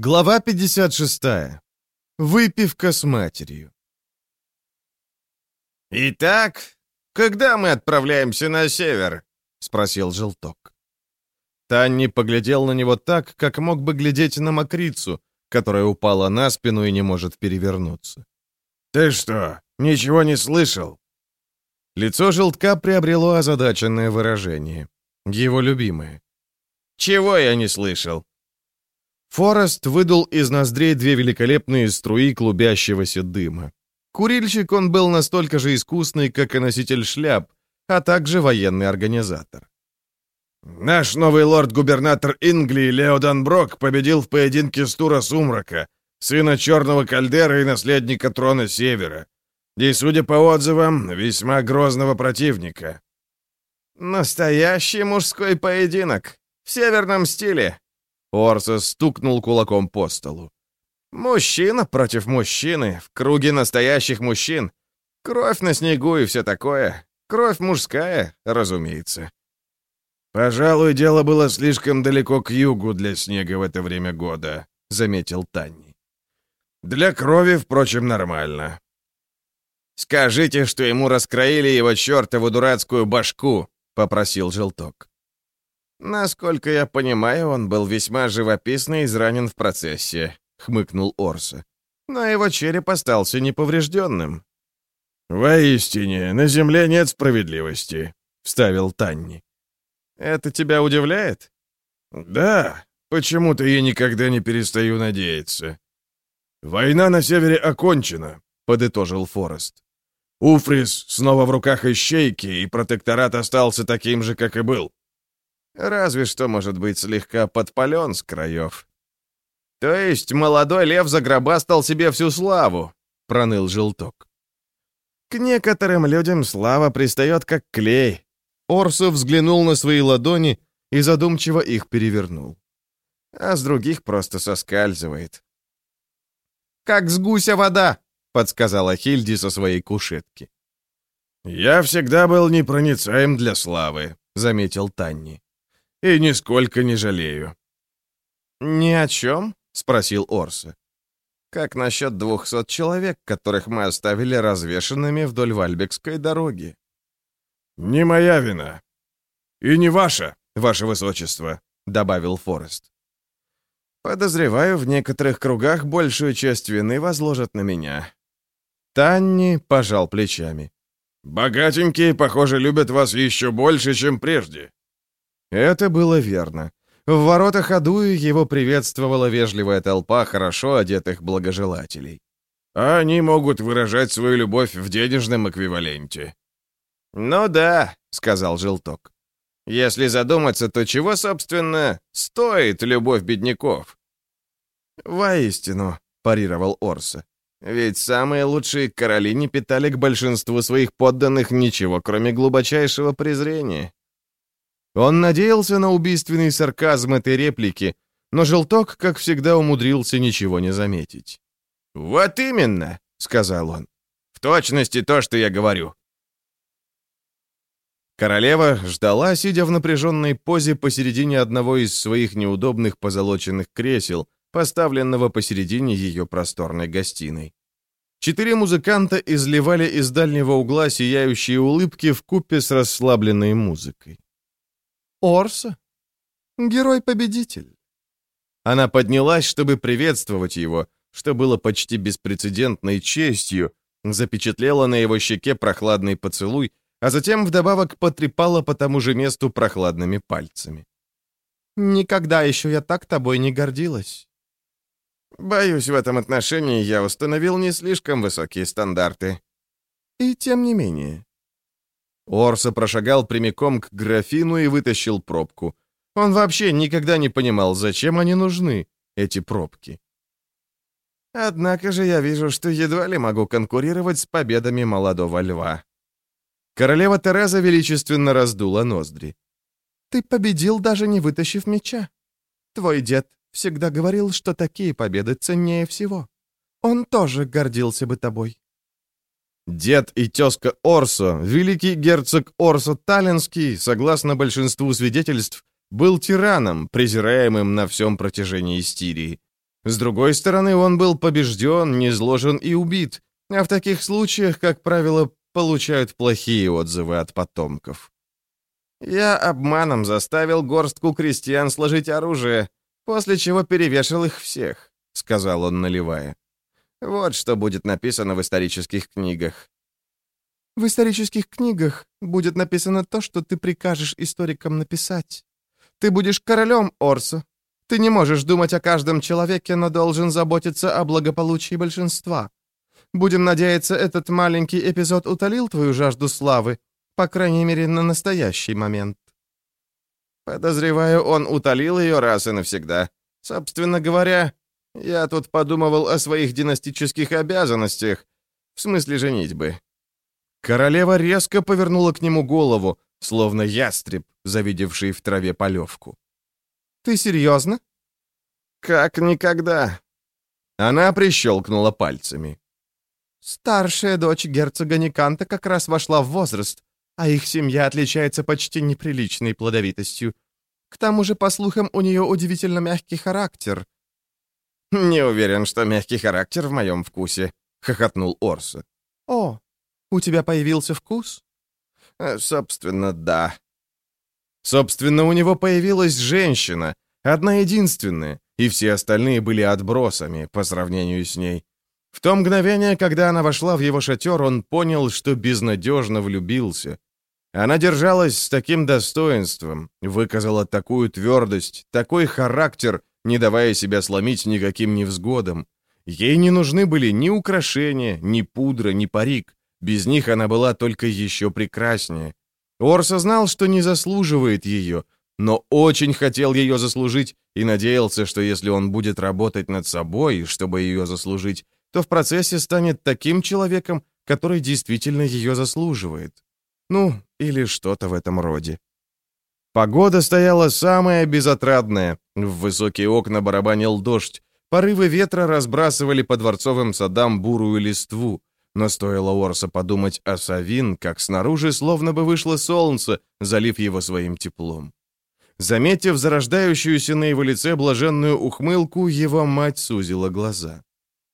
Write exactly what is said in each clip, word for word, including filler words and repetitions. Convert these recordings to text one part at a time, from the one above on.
Глава пятьдесят шесть. Выпивка с матерью. «Итак, когда мы отправляемся на север?» — спросил Желток. Танни поглядел на него так, как мог бы глядеть на мокрицу, которая упала на спину и не может перевернуться. «Ты что, ничего не слышал?» Лицо Желтка приобрело озадаченное выражение. Его любимое. «Чего я не слышал?» Форест выдул из ноздрей две великолепные струи клубящегося дыма. Курильщик он был настолько же искусный, как и носитель шляп, а также военный организатор. «Наш новый лорд-губернатор Инглии Леодан Брок победил в поединке с Тура Сумрака, сына Черного Кальдера и наследника трона Севера. И, судя по отзывам, весьма грозного противника». «Настоящий мужской поединок. В северном стиле». Орсо стукнул кулаком по столу. «Мужчина против мужчины, в круге настоящих мужчин. Кровь на снегу и все такое. Кровь мужская, разумеется». «Пожалуй, дело было слишком далеко к югу для снега в это время года», — заметил Танни. «Для крови, впрочем, нормально». «Скажите, что ему раскроили его чертову дурацкую башку», — попросил Желток. «Насколько я понимаю, он был весьма живописно изранен в процессе», — хмыкнул Орсо. «Но его череп остался неповрежденным». «Воистине, на земле нет справедливости», — вставил Танни. «Это тебя удивляет?» «Да, почему-то я никогда не перестаю надеяться». «Война на севере окончена», — подытожил Форест. «Уфрис снова в руках ищейки, и протекторат остался таким же, как и был». «Разве что, может быть, слегка подпален с краев». «То есть молодой лев загробастал себе всю славу», — проныл Желток. «К некоторым людям слава пристает как клей». Орсо взглянул на свои ладони и задумчиво их перевернул. А с других просто соскальзывает. «Как с гуся вода», — подсказала Хильди со своей кушетки. «Я всегда был непроницаем для славы», — заметил Танни. «И нисколько не жалею». «Ни о чем?» — спросил Орсо. «Как насчет двухсот человек, которых мы оставили развешанными вдоль Вальбекской дороги?» «Не моя вина. И не ваша, ваше высочество», — добавил Форест. «Подозреваю, в некоторых кругах большую часть вины возложат на меня». Танни пожал плечами. «Богатенькие, похоже, любят вас еще больше, чем прежде». Это было верно. В воротах Адуи его приветствовала вежливая толпа хорошо одетых благожелателей. А они могут выражать свою любовь в денежном эквиваленте. «Ну да», — сказал Желток. «Если задуматься, то чего, собственно, стоит любовь бедняков?» «Воистину», — парировал Орсо. «Ведь самые лучшие короли не питали к большинству своих подданных ничего, кроме глубочайшего презрения». Он надеялся на убийственный сарказм этой реплики, но Желток, как всегда, умудрился ничего не заметить. «Вот именно», — сказал он. «В точности то, что я говорю». Королева ждала, сидя в напряженной позе посередине одного из своих неудобных позолоченных кресел, поставленного посередине ее просторной гостиной. Четыре музыканта изливали из дальнего угла сияющие улыбки вкупе с расслабленной музыкой. «Орсо? Герой-победитель!» Она поднялась, чтобы приветствовать его, что было почти беспрецедентной честью, запечатлела на его щеке прохладный поцелуй, а затем вдобавок потрепала по тому же месту прохладными пальцами. «Никогда еще я так тобой не гордилась». «Боюсь, в этом отношении я установил не слишком высокие стандарты». «И тем не менее». Орсо прошагал прямиком к графину и вытащил пробку. Он вообще никогда не понимал, зачем они нужны, эти пробки. «Однако же я вижу, что едва ли могу конкурировать с победами молодого льва». Королева Тереза величественно раздула ноздри. «Ты победил, даже не вытащив меча. Твой дед всегда говорил, что такие победы ценнее всего. Он тоже гордился бы тобой». Дед и тезка Орсо, великий герцог Орсо Таллинский, согласно большинству свидетельств, был тираном, презираемым на всем протяжении Стирии. С другой стороны, он был побежден, низложен и убит, а в таких случаях, как правило, получают плохие отзывы от потомков. Я обманом заставил горстку крестьян сложить оружие, после чего перевешал их всех, — сказал он, наливая. Вот что будет написано в исторических книгах. В исторических книгах будет написано то, что ты прикажешь историкам написать. Ты будешь королем, Орсо. Ты не можешь думать о каждом человеке, но должен заботиться о благополучии большинства. Будем надеяться, этот маленький эпизод утолил твою жажду славы, по крайней мере, на настоящий момент. Подозреваю, он утолил ее раз и навсегда. Собственно говоря, я тут подумывал о своих династических обязанностях, в смысле женитьбы. Королева резко повернула к нему голову, словно ястреб, завидевший в траве полевку. «Ты серьезно?» «Как никогда». Она прищелкнула пальцами. «Старшая дочь герцога Никанта как раз вошла в возраст, а их семья отличается почти неприличной плодовитостью. К тому же, по слухам, у нее удивительно мягкий характер». «Не уверен, что мягкий характер в моем вкусе», — хохотнул Орсо. «О, у тебя появился вкус?» «Собственно, да». Собственно, у него появилась женщина, одна единственная, и все остальные были отбросами по сравнению с ней. В то мгновение, когда она вошла в его шатер, он понял, что безнадежно влюбился. Она держалась с таким достоинством, выказала такую твердость, такой характер, не давая себя сломить никаким невзгодам. Ей не нужны были ни украшения, ни пудра, ни парик. Без них она была только еще прекраснее. Орсо знал, что не заслуживает ее, но очень хотел ее заслужить и надеялся, что если он будет работать над собой, чтобы ее заслужить, то в процессе станет таким человеком, который действительно ее заслуживает. Ну, или что-то в этом роде. Погода стояла самая безотрадная. В высокие окна барабанил дождь. Порывы ветра разбрасывали по дворцовым садам бурую листву. Но стоило Орсо подумать о Савин, как снаружи словно бы вышло солнце, залив его своим теплом. Заметив зарождающуюся на его лице блаженную ухмылку, его мать сузила глаза.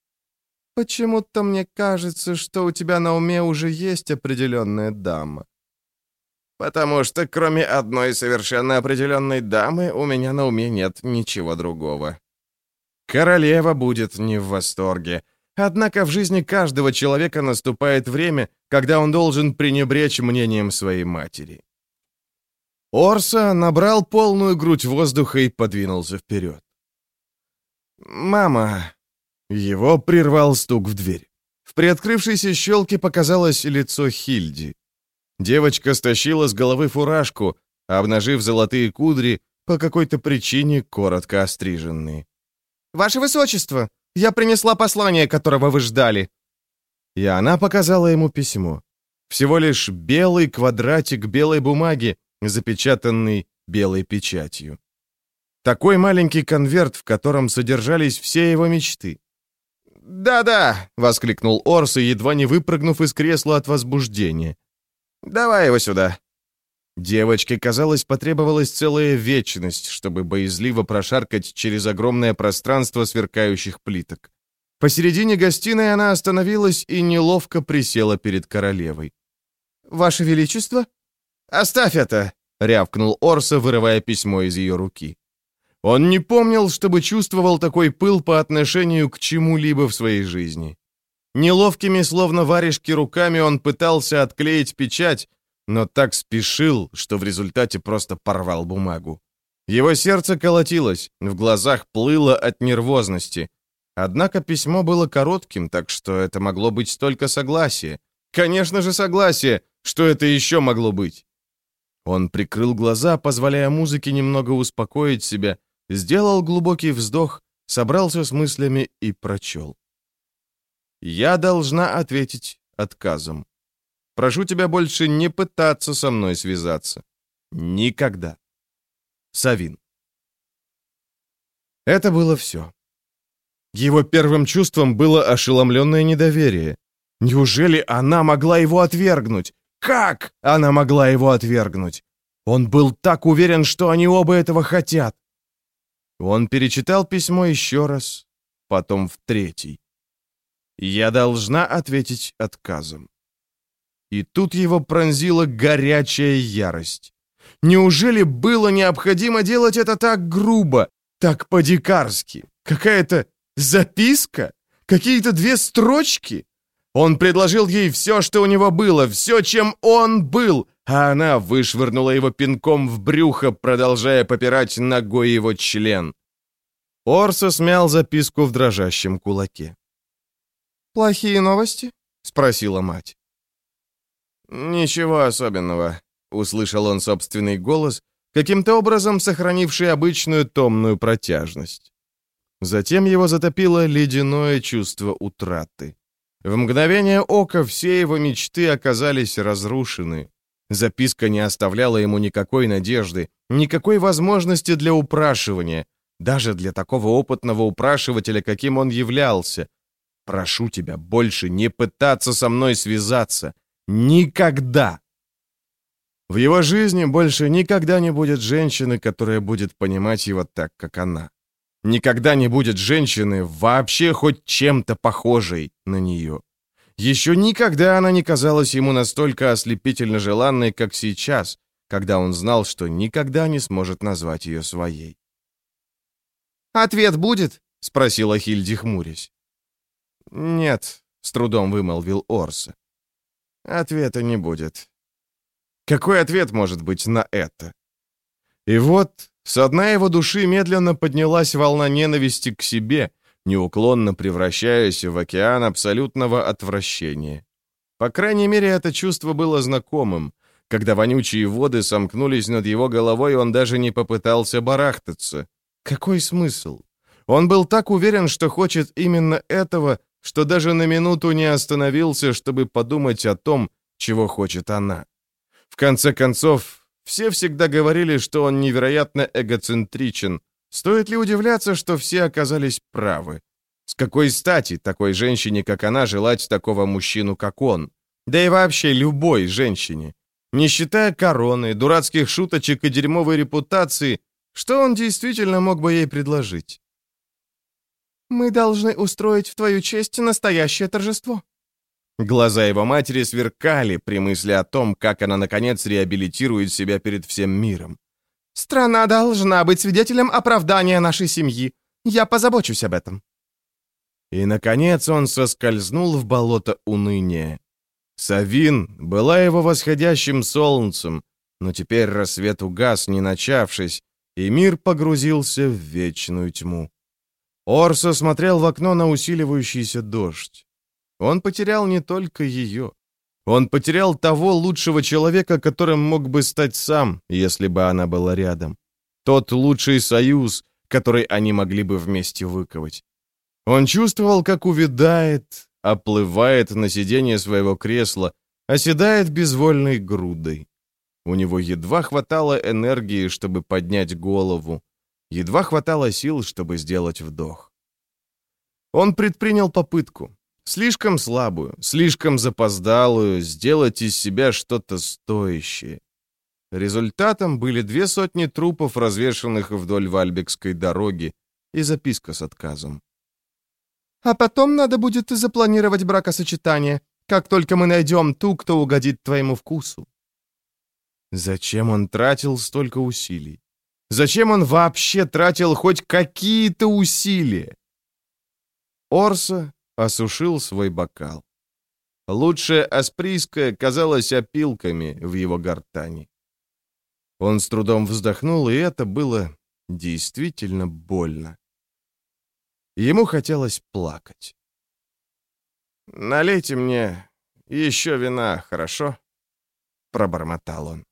«Почему-то мне кажется, что у тебя на уме уже есть определенная дама». «Потому что кроме одной совершенно определенной дамы у меня на уме нет ничего другого». Королева будет не в восторге. Однако в жизни каждого человека наступает время, когда он должен пренебречь мнением своей матери. Орсо набрал полную грудь воздуха и подвинулся вперед. «Мама!» Его прервал стук в дверь. В приоткрывшейся щелке показалось лицо Хильди. Девочка стащила с головы фуражку, обнажив золотые кудри, по какой-то причине коротко остриженные. «Ваше Высочество, я принесла послание, которого вы ждали!» И она показала ему письмо. Всего лишь белый квадратик белой бумаги, запечатанный белой печатью. Такой маленький конверт, в котором содержались все его мечты. «Да-да!» — воскликнул Орсо, едва не выпрыгнув из кресла от возбуждения. «Давай его сюда!» Девочке, казалось, потребовалась целая вечность, чтобы боязливо прошаркать через огромное пространство сверкающих плиток. Посередине гостиной она остановилась и неловко присела перед королевой. «Ваше Величество?» «Оставь это!» — рявкнул Орсо, вырывая письмо из ее руки. Он не помнил, чтобы чувствовал такой пыл по отношению к чему-либо в своей жизни. Неловкими, словно варежки, руками он пытался отклеить печать, но так спешил, что в результате просто порвал бумагу. Его сердце колотилось, в глазах плыло от нервозности. Однако письмо было коротким, так что это могло быть только согласие. Конечно же, согласие! Что это еще могло быть? Он прикрыл глаза, позволяя музыке немного успокоить себя, сделал глубокий вздох, собрался с мыслями и прочел. «Я должна ответить отказом. Прошу тебя больше не пытаться со мной связаться. Никогда. Савин». Это было все. Его первым чувством было ошеломленное недоверие. Неужели она могла его отвергнуть? Как она могла его отвергнуть? Он был так уверен, что они оба этого хотят. Он перечитал письмо еще раз потом в третий. Я должна ответить отказом. И тут его пронзила горячая ярость. Неужели было необходимо делать это так грубо, так по-дикарски? Какая-то записка? Какие-то две строчки? Он предложил ей все, что у него было, все, чем он был, а она вышвырнула его пинком в брюхо, продолжая попирать ногой его член. Орсо смял записку в дрожащем кулаке. «Плохие новости?» — спросила мать. «Ничего особенного», — услышал он собственный голос, каким-то образом сохранивший обычную томную протяжность. Затем его затопило ледяное чувство утраты. В мгновение ока все его мечты оказались разрушены. Записка не оставляла ему никакой надежды, никакой возможности для упрашивания, даже для такого опытного упрашивателя, каким он являлся. «Прошу тебя больше не пытаться со мной связаться. Никогда!» В его жизни больше никогда не будет женщины, которая будет понимать его так, как она. Никогда не будет женщины, вообще хоть чем-то похожей на нее. Еще никогда она не казалась ему настолько ослепительно желанной, как сейчас, когда он знал, что никогда не сможет назвать ее своей. «Ответ будет?» — спросила Хильди, хмурясь. «Нет», — с трудом вымолвил Орсо. «Ответа не будет». Какой ответ может быть на это? И вот со дна его души медленно поднялась волна ненависти к себе, неуклонно превращаясь в океан абсолютного отвращения. По крайней мере, это чувство было знакомым. Когда вонючие воды сомкнулись над его головой, он даже не попытался барахтаться. Какой смысл? Он был так уверен, что хочет именно этого, что даже на минуту не остановился, чтобы подумать о том, чего хочет она. В конце концов, все всегда говорили, что он невероятно эгоцентричен. Стоит ли удивляться, что все оказались правы? С какой стати такой женщине, как она, желать такого мужчину, как он? Да и вообще любой женщине. Не считая короны, дурацких шуточек и дерьмовой репутации, что он действительно мог бы ей предложить? «Мы должны устроить в твою честь настоящее торжество». Глаза его матери сверкали при мысли о том, как она, наконец, реабилитирует себя перед всем миром. «Страна должна быть свидетелем оправдания нашей семьи. Я позабочусь об этом». И, наконец, он соскользнул в болото уныния. Савин была его восходящим солнцем, но теперь рассвет угас, не начавшись, и мир погрузился в вечную тьму. Орсо смотрел в окно на усиливающийся дождь. Он потерял не только ее. Он потерял того лучшего человека, которым мог бы стать сам, если бы она была рядом. Тот лучший союз, который они могли бы вместе выковать. Он чувствовал, как увядает, оплывает на сиденье своего кресла, оседает безвольной грудой. У него едва хватало энергии, чтобы поднять голову. Едва хватало сил, чтобы сделать вдох. Он предпринял попытку. Слишком слабую, слишком запоздалую, сделать из себя что-то стоящее. Результатом были две сотни трупов, развешанных вдоль Вальбекской дороги, и записка с отказом. «А потом надо будет запланировать бракосочетание, как только мы найдем ту, кто угодит твоему вкусу». Зачем он тратил столько усилий? Зачем он вообще тратил хоть какие-то усилия? Орсо осушил свой бокал. Лучшее асприйское казалось опилками в его гортани. Он с трудом вздохнул, и это было действительно больно. Ему хотелось плакать. «Налейте мне еще вина, хорошо?» — пробормотал он.